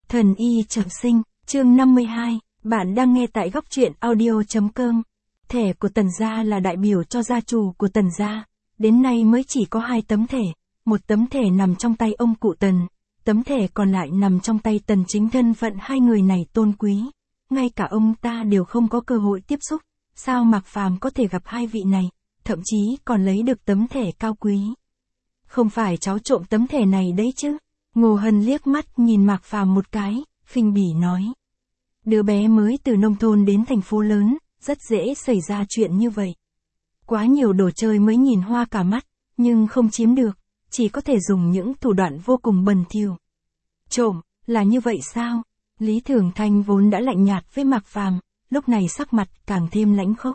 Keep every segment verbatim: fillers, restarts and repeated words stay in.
Thần y trọng sinh, chương năm mươi hai, bạn đang nghe tại góc truyện audio.com. Thẻ của Tần gia là đại biểu cho gia chủ của Tần gia, đến nay mới chỉ có hai tấm thẻ, một tấm thẻ nằm trong tay ông cụ Tần, tấm thẻ còn lại nằm trong tay Tần Chính. Thân phận hai người này tôn quý, ngay cả ông ta đều không có cơ hội tiếp xúc, sao Mạc Phàm có thể gặp hai vị này, thậm chí còn lấy được tấm thẻ cao quý. Không phải cháu trộm tấm thẻ này đấy chứ? Ngô Hân liếc mắt nhìn Mạc Phàm một cái, khinh bỉ nói. Đứa bé mới từ nông thôn đến thành phố lớn, rất dễ xảy ra chuyện như vậy. Quá nhiều đồ chơi mới nhìn hoa cả mắt, nhưng không chiếm được, chỉ có thể dùng những thủ đoạn vô cùng bẩn thỉu. Trộm, là như vậy sao? Lý Thường Thanh vốn đã lạnh nhạt với Mạc Phàm, lúc này sắc mặt càng thêm lãnh khốc.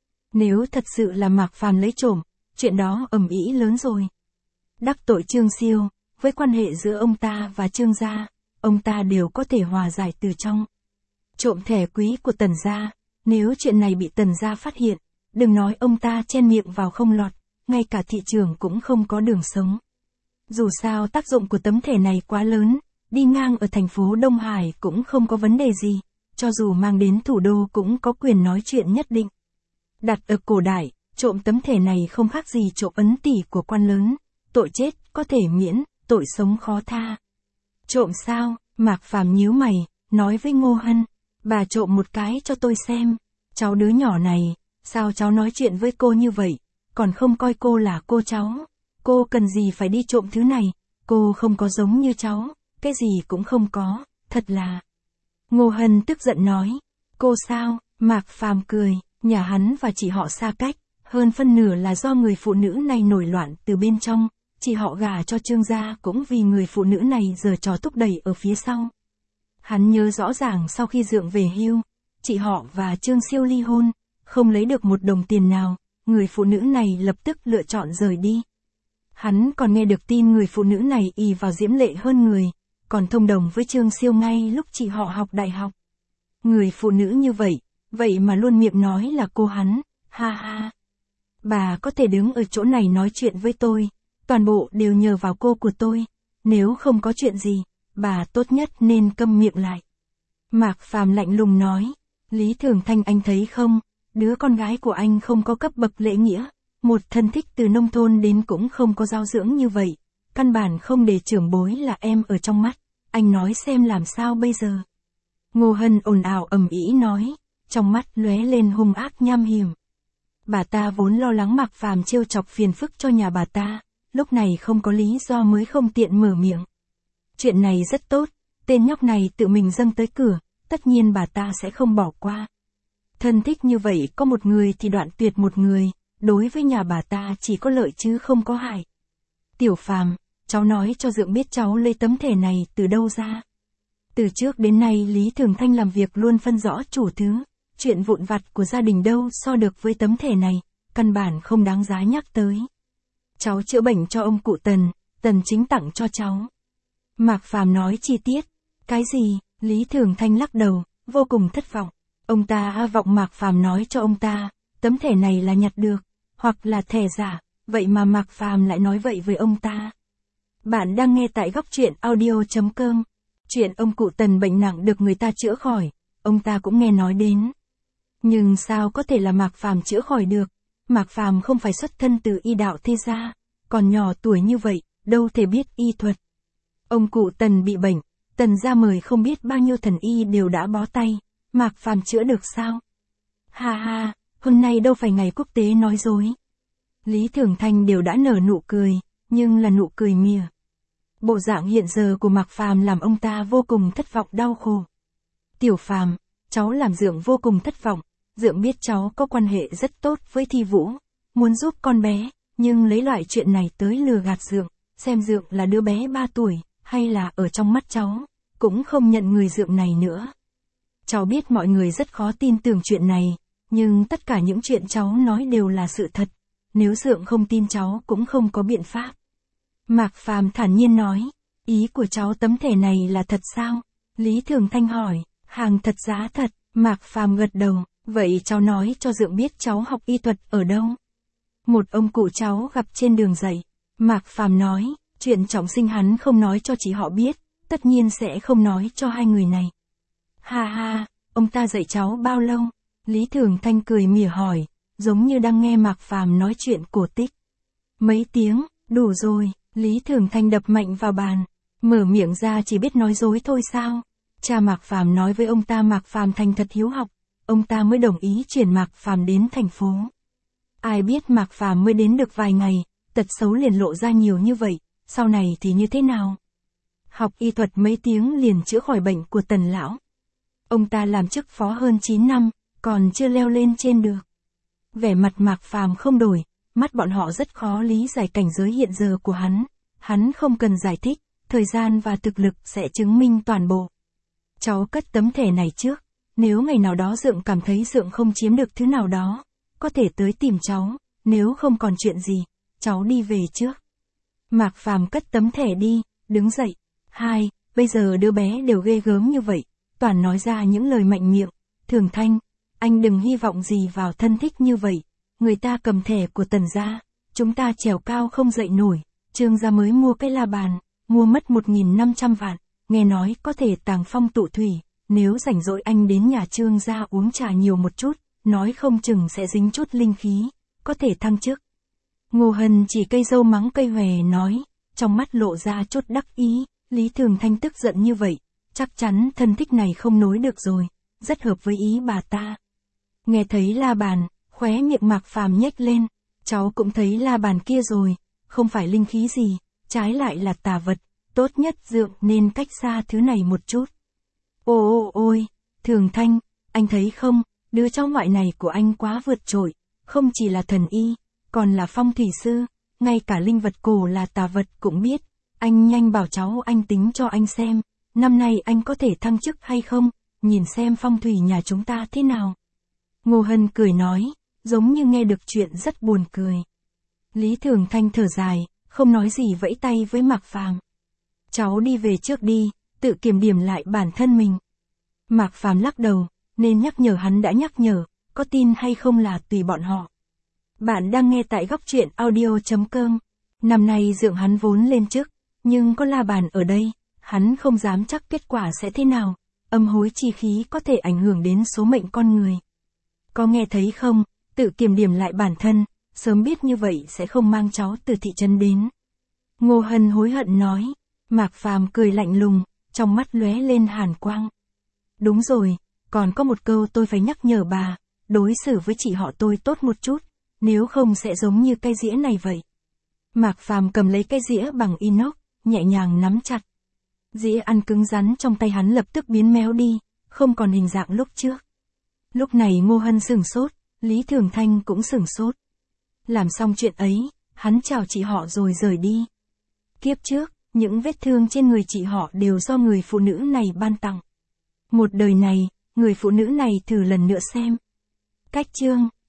Nếu thật sự là Mạc Phàm lấy trộm, chuyện đó ầm ĩ lớn rồi. Đắc tội Trương Siêu, với quan hệ giữa ông ta và Trương gia, ông ta đều có thể hòa giải từ trong. Trộm thẻ quý của Tần gia, nếu chuyện này bị Tần gia phát hiện, đừng nói ông ta chen miệng vào không lọt, ngay cả thị trường cũng không có đường sống. Dù sao tác dụng của tấm thẻ này quá lớn, đi ngang ở thành phố Đông Hải cũng không có vấn đề gì, cho dù mang đến thủ đô cũng có quyền nói chuyện nhất định. Đặt ở cổ đại, trộm tấm thẻ này không khác gì trộm ấn tỷ của quan lớn, tội chết có thể miễn, tội sống khó tha. Trộm sao? Mạc Phàm nhíu mày, nói với Ngô Hân, bà trộm một cái cho tôi xem. Cháu đứa nhỏ này, sao cháu nói chuyện với cô như vậy, còn không coi cô là cô cháu. Cô cần gì phải đi trộm thứ này, cô không có giống như cháu, cái gì cũng không có, thật là. Ngô Hân tức giận nói, cô sao? Mạc Phàm cười, nhà hắn và chị họ xa cách, hơn phân nửa là do người phụ nữ này nổi loạn từ bên trong. Chị họ gả cho Trương gia cũng vì người phụ nữ này giở trò thúc đẩy ở phía sau. Hắn nhớ rõ ràng sau khi Dượng về hưu, chị họ và Trương Siêu ly hôn, không lấy được một đồng tiền nào, người phụ nữ này lập tức lựa chọn rời đi. Hắn còn nghe được tin người phụ nữ này ỷ vào diễm lệ hơn người, còn thông đồng với Trương Siêu ngay lúc chị họ học đại học. Người phụ nữ như vậy, vậy mà luôn miệng nói là cô hắn, ha ha. Bà có thể đứng ở chỗ này nói chuyện với tôi. Toàn bộ đều nhờ vào cô của tôi, nếu không có chuyện gì, bà tốt nhất nên câm miệng lại. Mạc Phàm lạnh lùng nói, Lý Thường Thanh anh thấy không, đứa con gái của anh không có cấp bậc lễ nghĩa, một thân thích từ nông thôn đến cũng không có giáo dưỡng như vậy, căn bản không để trưởng bối là em ở trong mắt, anh nói xem làm sao bây giờ. Ngô Hân ồn ào ầm ĩ nói, trong mắt lóe lên hung ác nham hiểm. Bà ta vốn lo lắng Mạc Phàm trêu chọc phiền phức cho nhà bà ta. Lúc này không có lý do mới không tiện mở miệng. Chuyện này rất tốt, tên nhóc này tự mình dâng tới cửa, tất nhiên bà ta sẽ không bỏ qua. Thân thích như vậy có một người thì đoạn tuyệt một người, đối với nhà bà ta chỉ có lợi chứ không có hại. Tiểu Phàm, cháu nói cho Dượng biết cháu lấy tấm thẻ này từ đâu ra. Từ trước đến nay Lý Thường Thanh làm việc luôn phân rõ chủ thứ, chuyện vụn vặt của gia đình đâu so được với tấm thẻ này, căn bản không đáng giá nhắc tới. Cháu chữa bệnh cho ông cụ Tần, Tần Chính tặng cho cháu. Mạc Phàm nói chi tiết. Cái gì? Lý Thường Thanh lắc đầu, vô cùng thất vọng. Ông ta vọng Mạc Phàm nói cho ông ta, tấm thẻ này là nhặt được, hoặc là thẻ giả, vậy mà Mạc Phàm lại nói vậy với ông ta. Bạn đang nghe tại góc truyện audio.com. Chuyện ông cụ Tần bệnh nặng được người ta chữa khỏi, ông ta cũng nghe nói đến. Nhưng sao có thể là Mạc Phàm chữa khỏi được? Mạc Phàm không phải xuất thân từ y đạo thế gia, còn nhỏ tuổi như vậy, đâu thể biết y thuật. Ông cụ Tần bị bệnh, Tần gia mời không biết bao nhiêu thần y đều đã bó tay, Mạc Phàm chữa được sao? Ha ha, hôm nay đâu phải ngày quốc tế nói dối. Lý Thường Thanh đều đã nở nụ cười, nhưng là nụ cười mỉa. Bộ dạng hiện giờ của Mạc Phàm làm ông ta vô cùng thất vọng đau khổ. Tiểu Phàm, cháu làm Dượng vô cùng thất vọng. Dượng biết cháu có quan hệ rất tốt với Thi Vũ, muốn giúp con bé, nhưng lấy loại chuyện này tới lừa gạt Dượng, xem Dượng là đứa bé ba tuổi, hay là ở trong mắt cháu, cũng không nhận người Dượng này nữa. Cháu biết mọi người rất khó tin tưởng chuyện này, nhưng tất cả những chuyện cháu nói đều là sự thật, nếu Dượng không tin cháu cũng không có biện pháp. Mạc Phàm thản nhiên nói, ý của cháu tấm thẻ này là thật sao? Lý Thường Thanh hỏi, hàng thật giá thật, Mạc Phàm gật đầu. Vậy cháu nói cho Dượng biết cháu học y thuật ở đâu? Một ông cụ cháu gặp trên đường dạy. Mạc Phàm nói, chuyện trọng sinh hắn không nói cho chị họ biết, tất nhiên sẽ không nói cho hai người này. Ha ha, ông ta dạy cháu bao lâu? Lý Thường Thanh cười mỉa hỏi, giống như đang nghe Mạc Phàm nói chuyện cổ tích. Mấy tiếng, đủ rồi, Lý Thường Thanh đập mạnh vào bàn, mở miệng ra chỉ biết nói dối thôi sao? Cha Mạc Phàm nói với ông ta Mạc Phàm thành thật hiếu học, ông ta mới đồng ý chuyển Mạc Phàm đến thành phố. Ai biết Mạc Phàm mới đến được vài ngày, tật xấu liền lộ ra nhiều như vậy, sau này thì như thế nào? Học y thuật mấy tiếng liền chữa khỏi bệnh của Tần lão. Ông ta làm chức phó hơn chín năm, còn chưa leo lên trên được. Vẻ mặt Mạc Phàm không đổi, mắt bọn họ rất khó lý giải cảnh giới hiện giờ của hắn. Hắn không cần giải thích, thời gian và thực lực sẽ chứng minh toàn bộ. Cháu cất tấm thẻ này trước, nếu ngày nào đó Dượng cảm thấy Dượng không chiếm được thứ nào đó, có thể tới tìm cháu, nếu không còn chuyện gì, cháu đi về trước. Mạc Phàm cất tấm thẻ đi, đứng dậy. Hai, bây giờ đứa bé đều ghê gớm như vậy, toàn nói ra những lời mạnh miệng. Thường Thanh, anh đừng hy vọng gì vào thân thích như vậy, người ta cầm thẻ của Tần gia, chúng ta trèo cao không dậy nổi. Trương gia mới mua cái la bàn, mua mất một nghìn năm trăm vạn, nghe nói có thể tàng phong tụ thủy, nếu rảnh rỗi anh đến nhà Trương gia uống trà nhiều một chút, nói không chừng sẽ dính chút linh khí, có thể thăng chức. Ngô Hân chỉ cây dâu mắng cây hòe nói, trong mắt lộ ra chút đắc ý. Lý Thường Thanh tức giận như vậy, chắc chắn thân thích này không nối được rồi, rất hợp với ý bà ta. Nghe thấy la bàn, khóe miệng Mạc Phàm nhếch lên, cháu cũng thấy la bàn kia rồi, không phải linh khí gì, trái lại là tà vật, tốt nhất Dượng nên cách xa thứ này một chút. Ô ô ôi, Thường Thanh, anh thấy không, đứa cháu ngoại này của anh quá vượt trội, không chỉ là thần y, còn là phong thủy sư, ngay cả linh vật cổ là tà vật cũng biết. Anh nhanh bảo cháu anh tính cho anh xem, năm nay anh có thể thăng chức hay không, nhìn xem phong thủy nhà chúng ta thế nào. Ngô Hân cười nói, giống như nghe được chuyện rất buồn cười. Lý Thường Thanh thở dài, không nói gì vẫy tay với Mạc Phàm. Cháu đi về trước đi, tự kiểm điểm lại bản thân mình. Mạc Phàm lắc đầu, nên nhắc nhở hắn đã nhắc nhở, có tin hay không là tùy bọn họ. Bạn đang nghe tại góc truyện audio chấm com. Năm nay Dượng hắn vốn lên chức, nhưng có la bàn ở đây, hắn không dám chắc kết quả sẽ thế nào, âm hối chi khí có thể ảnh hưởng đến số mệnh con người. Có nghe thấy không, tự kiểm điểm lại bản thân, sớm biết như vậy sẽ không mang cháu từ thị trấn đến. Ngô Hân hối hận nói, Mạc Phàm cười lạnh lùng, trong mắt lóe lên hàn quang. Đúng rồi, còn có một câu tôi phải nhắc nhở bà, đối xử với chị họ tôi tốt một chút, nếu không sẽ giống như cây dĩa này vậy. Mạc Phàm cầm lấy cái dĩa bằng inox, nhẹ nhàng nắm chặt. Dĩa ăn cứng rắn trong tay hắn lập tức biến méo đi, không còn hình dạng lúc trước. Lúc này Ngô Hân sửng sốt, Lý Thường Thanh cũng sửng sốt. Làm xong chuyện ấy, hắn chào chị họ rồi rời đi. Kiếp trước, những vết thương trên người chị họ đều do người phụ nữ này ban tặng. Một đời này, người phụ nữ này thử lần nữa xem. Cách chương